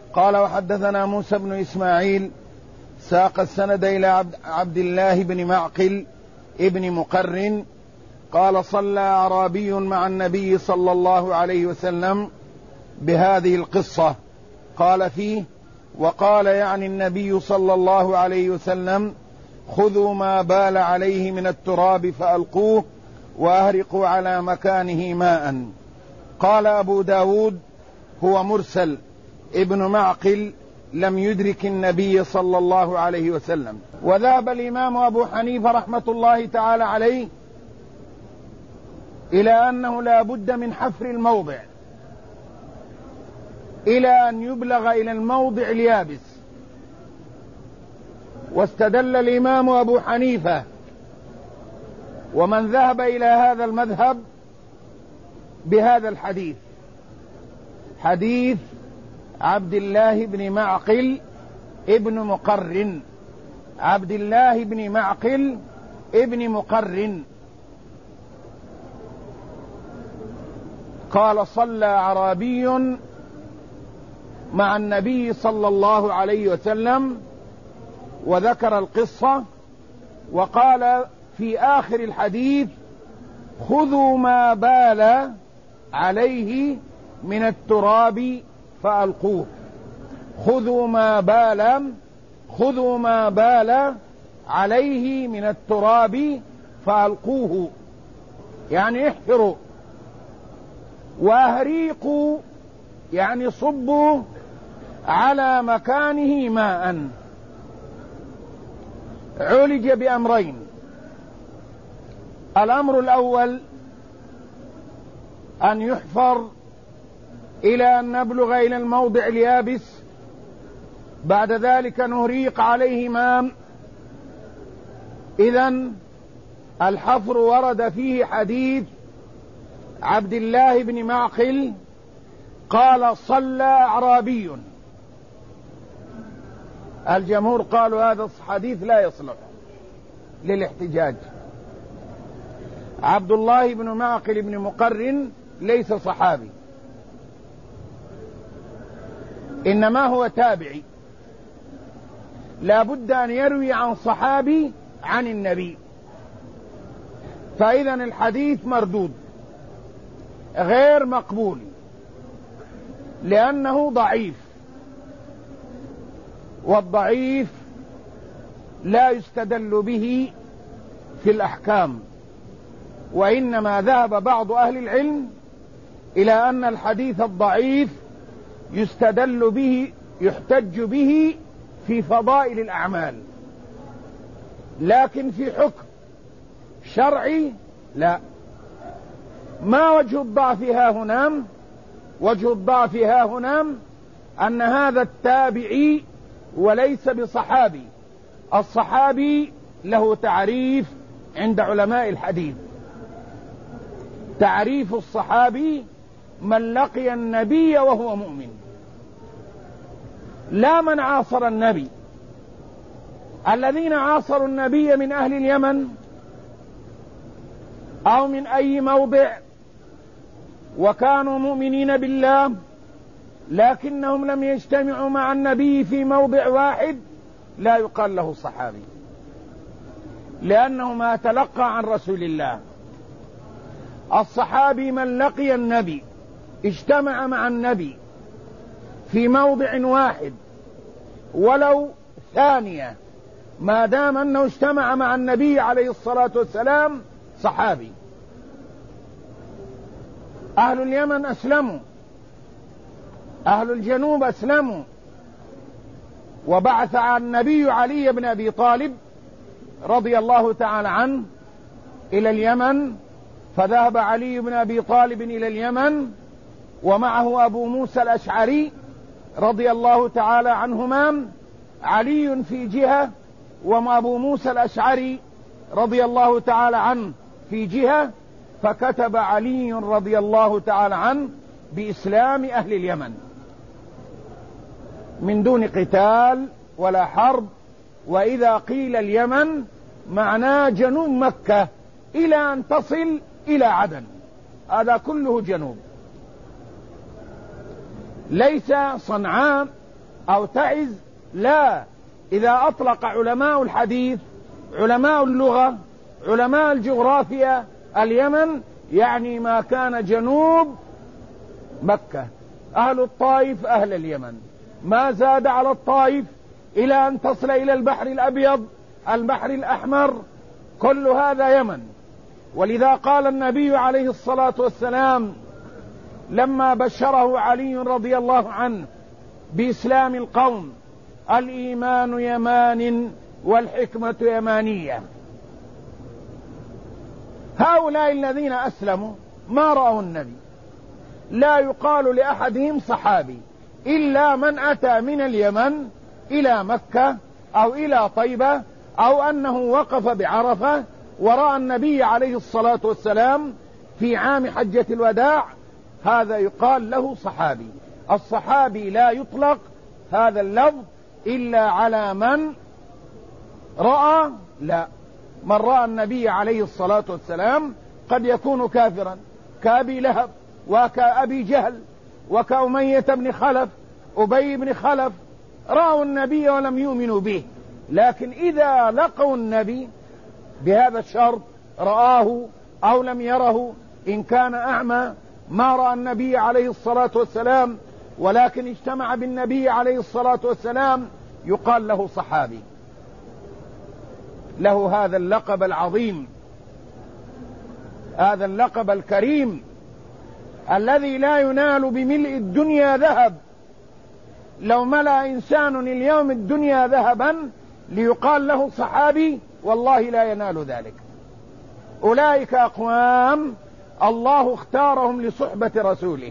قال وحدثنا موسى بن إسماعيل ساق السند إلى عبد الله بن معقل ابن مقرن قال صلى أعرابي مع النبي صلى الله عليه وسلم بهذه القصة. قال فيه: وقال يعني النبي صلى الله عليه وسلم: خذوا ما بال عليه من التراب فألقوه وأهرقوا على مكانه ماء. قال أبو داود: هو مرسل، ابن معقل لم يدرك النبي صلى الله عليه وسلم. وذهب الإمام أبو حنيفة رحمة الله تعالى عليه إلى أنه لا بد من حفر الموضع إلى أن يبلغ إلى الموضع اليابس. واستدل الإمام أبو حنيفة ومن ذهب إلى هذا المذهب بهذا الحديث، حديث عبد الله بن معقل ابن مقرن، عبد الله بن معقل ابن مقرن قال: صلى أعرابي مع النبي صلى الله عليه وسلم، وذكر القصة، وقال في آخر الحديث: خذوا ما بال عليه من التراب فألقوه. خذوا ما بال عليه من التراب فألقوه، يعني احفروا. وأهريقوا يعني صبوا على مكانه ماء. عولج بأمرين: الأمر الأول أن يحفر إلى أن نبلغ إلى الموضع اليابس، بعد ذلك نهريق عليه ماء. إذن الحفر ورد فيه حديث عبد الله بن معقل قال: صلى أعرابي. الجمهور قالوا هذا الحديث لا يصلح للاحتجاج. عبد الله بن معقل بن مقرن ليس صحابي، إنما هو تابعي، لا بد أن يروي عن صحابي عن النبي، فإذا الحديث مردود غير مقبول لأنه ضعيف، والضعيف لا يستدل به في الأحكام. وإنما ذهب بعض أهل العلم إلى أن الحديث الضعيف يستدل به، يحتج به في فضائل الأعمال، لكن في حكم شرعي لا. ما وجه الضعف ها هنا؟ وجه الضعف ها هنا أن هذا التابعي وليس بصحابي. الصحابي له تعريف عند علماء الحديث: تعريف الصحابي من لقي النبي وهو مؤمن، لا من عاصر النبي. الذين عاصروا النبي من أهل اليمن أو من أي موضع وكانوا مؤمنين بالله لكنهم لم يجتمعوا مع النبي في موضع واحد لا يقال له صحابي، لأنه ما تلقى عن رسول الله. الصحابي من لقي النبي، اجتمع مع النبي في موضع واحد ولو ثانية، ما دام أنه اجتمع مع النبي عليه الصلاة والسلام صحابي. أهل اليمن أسلموا، أهل الجنوب أسلموا، وبعث عن النبي علي بن أبي طالب رضي الله تعالى عنه إلى اليمن، فذهب علي بن أبي طالب إلى اليمن ومعه أبو موسى الأشعري رضي الله تعالى عنهما، علي في جهة وأبو موسى الأشعري رضي الله تعالى عنه في جهة، فكتب علي رضي الله تعالى عنه بإسلام أهل اليمن من دون قتال ولا حرب. وإذا قيل اليمن معناه جنوب مكة إلى أن تصل إلى عدن، هذا كله جنوب، ليس صنعاء أو تعز، لا، إذا أطلق علماء الحديث، علماء اللغة، علماء الجغرافيا اليمن، يعني ما كان جنوب مكة، أهل الطائف أهل اليمن، ما زاد على الطائف إلى أن تصل إلى البحر الأبيض، البحر الأحمر، كل هذا يمن. ولذا قال النبي عليه الصلاة والسلام لما بشره علي رضي الله عنه بإسلام القوم: الإيمان يمان والحكمة يمانية. هؤلاء الذين أسلموا ما رأوا النبي، لا يقال لأحدهم صحابي إلا من أتى من اليمن إلى مكة أو إلى طيبة، أو أنه وقف بعرفة ورأى النبي عليه الصلاة والسلام في عام حجة الوداع، هذا يقال له صحابي. الصحابي لا يطلق هذا اللفظ إلا على من رأى، لا، من رأى النبي عليه الصلاة والسلام قد يكون كافرا كأبي لهب وكأبي جهل وكأمية بن خلف، أبي بن خلف، رأوا النبي ولم يؤمنوا به. لكن إذا لقوا النبي بهذا الشرط، رآه أو لم يره، إن كان أعمى ما رأى النبي عليه الصلاة والسلام ولكن اجتمع بالنبي عليه الصلاة والسلام، يقال له صحابي، له هذا اللقب العظيم، هذا اللقب الكريم الذي لا ينال بملء الدنيا ذهب. لو ملأ إنسان اليوم الدنيا ذهبا ليقال له صحابي والله لا ينال ذلك. أولئك أقوام الله اختارهم لصحبة رسوله،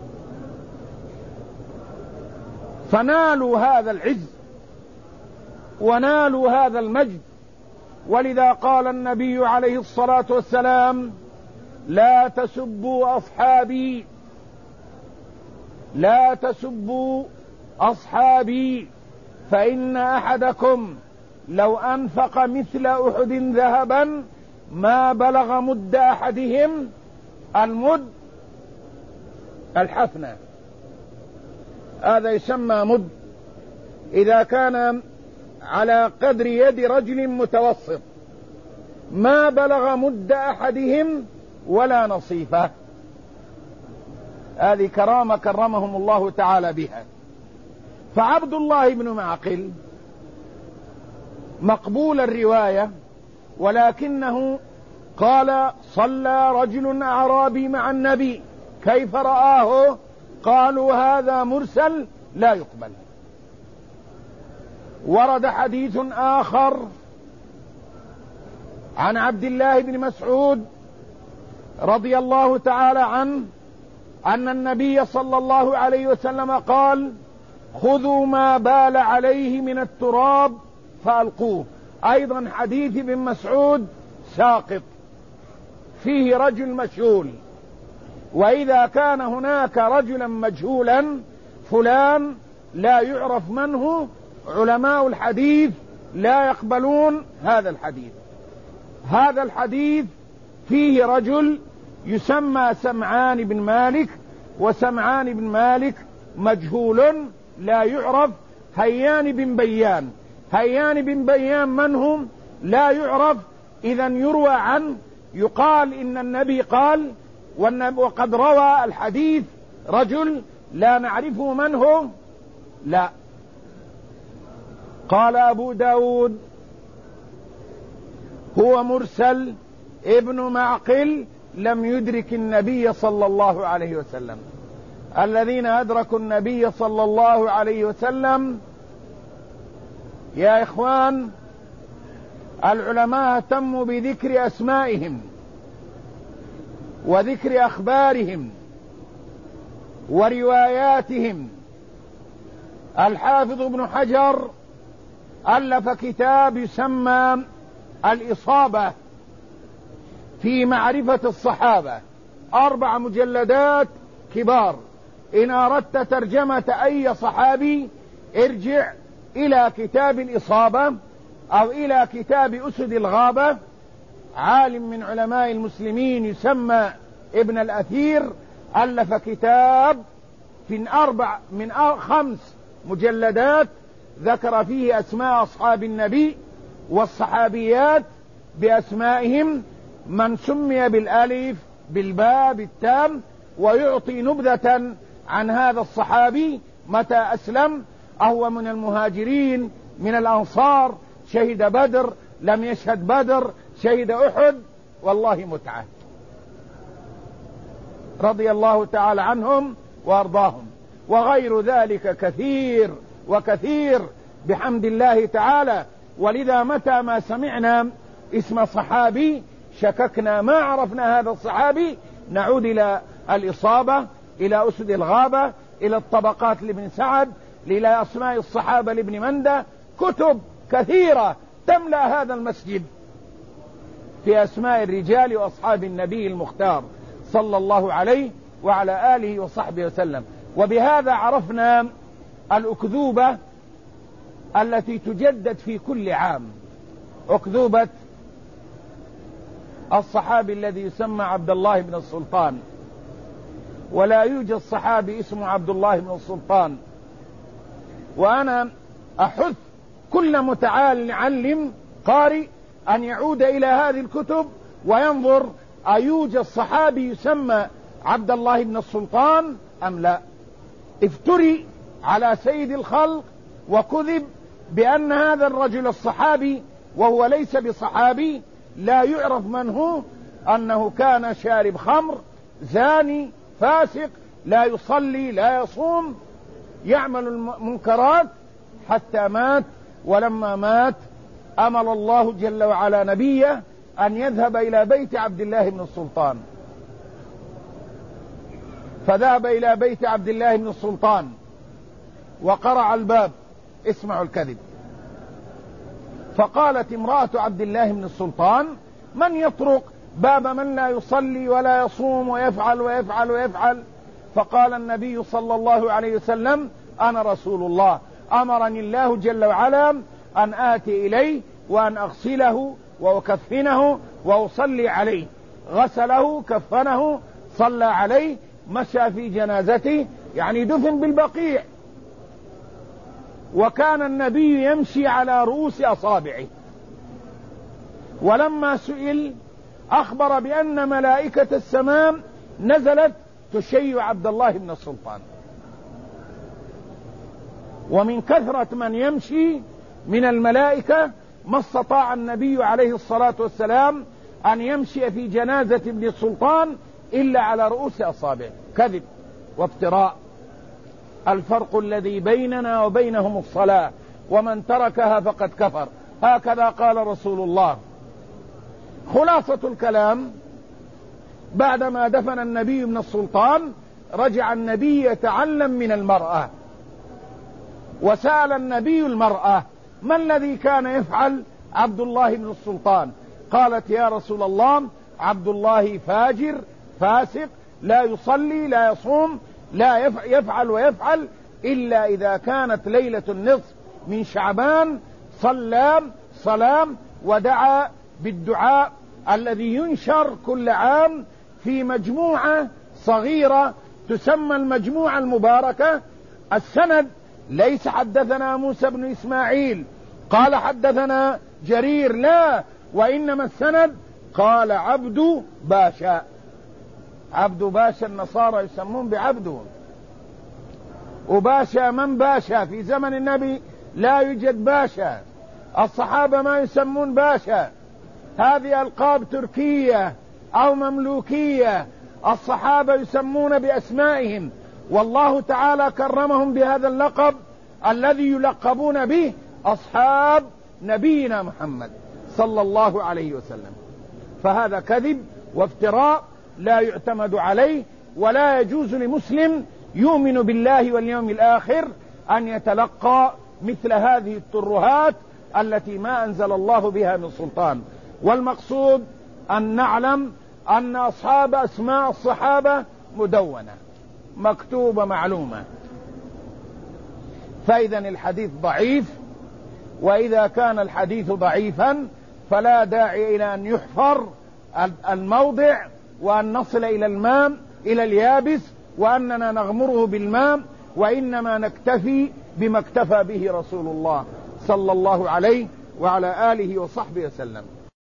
فنالوا هذا العز ونالوا هذا المجد. ولذا قال النبي عليه الصلاة والسلام: لا تسبوا أصحابي، لا تسبوا أصحابي، فإن أحدكم لو أنفق مثل أحد ذهبا ما بلغ مد أحدهم، المد الحفنة، هذا يسمى مد إذا كان على قدر يد رجل متوسط، ما بلغ مد أحدهم ولا نصيفه. هذه كرامة كرمهم الله تعالى بها. فعبد الله بن معقل مقبول الرواية، ولكنه قال: صلى رجل أعرابي مع النبي، كيف رآه؟ قالوا: هذا مرسل لا يقبل. ورد حديث آخر عن عبد الله بن مسعود رضي الله تعالى عنه أن النبي صلى الله عليه وسلم قال: خذوا ما بال عليه من التراب فألقوه. أيضا حديث ابن مسعود ساقط فيه رجل مجهول، وإذا كان هناك رجلا مجهولا فلان لا يعرف من هو، علماء الحديث لا يقبلون هذا الحديث. هذا الحديث فيه رجل يسمى سمعان بن مالك، وسمعان بن مالك مجهول لا يعرف. هيان بن بيان، هيان بن بيان من هم؟ لا يعرف. إذا يروى عنه يقال إن النبي قال، وقد روى الحديث رجل لا نعرفه من هو، لا. قال أبو داود: هو مرسل ابن معقل لم يدرك النبي صلى الله عليه وسلم. الذين أدركوا النبي صلى الله عليه وسلم يا إخوان، العلماء اهتموا بذكر أسمائهم وذكر أخبارهم ورواياتهم. الحافظ ابن حجر ألف كتاب يسمى الإصابة في معرفة الصحابة، 4 مجلدات كبار. إن أردت ترجمة أي صحابي ارجع إلى كتاب الإصابة أو إلى كتاب أسد الغابة. عالم من علماء المسلمين يسمى ابن الأثير ألف كتاب من 5 مجلدات ذكر فيه أسماء أصحاب النبي والصحابيات بأسمائهم، من سمي بالألف بالباء بالتام، ويعطي نبذة عن هذا الصحابي متى أسلم، أهو من المهاجرين من الأنصار، شهد بدر لم يشهد بدر، شهد أحد، والله متعة، رضي الله تعالى عنهم وأرضاهم. وغير ذلك كثير وكثير بحمد الله تعالى. ولذا متى ما سمعنا اسم صحابي شككنا ما عرفنا هذا الصحابي، نعود إلى الإصابة، إلى أسد الغابة، إلى الطبقات لابن سعد، إلى أسماء الصحابة لابن مندة، كتب كثيرة تملأ هذا المسجد في أسماء الرجال وأصحاب النبي المختار صلى الله عليه وعلى آله وصحبه وسلم. وبهذا عرفنا الأكذوبة التي تجدد في كل عام، أكذوبة الصحابي الذي يسمى عبد الله بن السلطان، ولا يوجد صحابي اسمه عبد الله بن السلطان. وأنا أحث كل متعلم قارئ أن يعود إلى هذه الكتب وينظر أيوجد صحابي يسمى عبد الله بن السلطان أم لا. افتري على سيد الخلق وكذب بأن هذا الرجل الصحابي وهو ليس بصحابي، لا يعرف من هو، أنه كان شارب خمر، زاني، فاسق، لا يصلي، لا يصوم، يعمل المنكرات حتى مات. ولما مات أمر الله جل وعلا نبيه أن يذهب إلى بيت عبد الله بن السلطان، فذهب إلى بيت عبد الله بن السلطان وقرع الباب، اسمعوا الكذب، فقالت امرأة عبد الله بن السلطان: من يطرق باب من لا يصلي ولا يصوم ويفعل ويفعل ويفعل؟ فقال النبي صلى الله عليه وسلم: أنا رسول الله، أمرني الله جل وعلا أن آتي إليه وأن أغسله وأكفنه وأصلي عليه. غسله، كفنه، صلى عليه، مشى في جنازته، يعني دفن بالبقيع. وكان النبي يمشي على رؤوس أصابعه. ولما سئل أخبر بأن ملائكة السماء نزلت تشيع عبد الله بن السلطان. ومن كثرة من يمشي من الملائكة ما استطاع النبي عليه الصلاة والسلام أن يمشي في جنازة ابن السلطان إلا على رؤوس أصابعه. كذب وافتراء. الفرق الذي بيننا وبينهم الصلاة، ومن تركها فقد كفر، هكذا قال رسول الله. خلاصة الكلام: بعدما دفن النبي ابن السلطان رجع النبي يتعلم من المرأة، وسأل النبي المرأة: ما الذي كان يفعل عبد الله بن السلطان؟ قالت: يا رسول الله، عبد الله فاجر فاسق، لا يصلي لا يصوم، لا يفعل ويفعل، إلا إذا كانت ليلة النصف من شعبان صلام ودعا بالدعاء الذي ينشر كل عام في مجموعة صغيرة تسمى المجموعة المباركة. السند ليس حدثنا موسى بن إسماعيل قال حدثنا جرير، لا، وإنما السند قال عبد باشا. عبد باشا النصارى يسمون بعبده، وباشا من باشا؟ في زمن النبي لا يوجد باشا، الصحابة ما يسمون باشا، هذه ألقاب تركية أو مملوكية، الصحابة يسمون بأسمائهم، والله تعالى كرمهم بهذا اللقب الذي يلقبون به أصحاب نبينا محمد صلى الله عليه وسلم. فهذا كذب وافتراء لا يعتمد عليه، ولا يجوز لمسلم يؤمن بالله واليوم الآخر أن يتلقى مثل هذه الترهات التي ما أنزل الله بها من سلطان. والمقصود أن نعلم أن أسماء الصحابة مدونة مكتوبة معلومة. فإذا الحديث ضعيف، وإذا كان الحديث ضعيفا فلا داعي إلى أن يحفر الموضع وأن نصل إلى الماء إلى اليابس وأننا نغمره بالماء، وإنما نكتفي بما اكتفى به رسول الله صلى الله عليه وعلى آله وصحبه وسلم.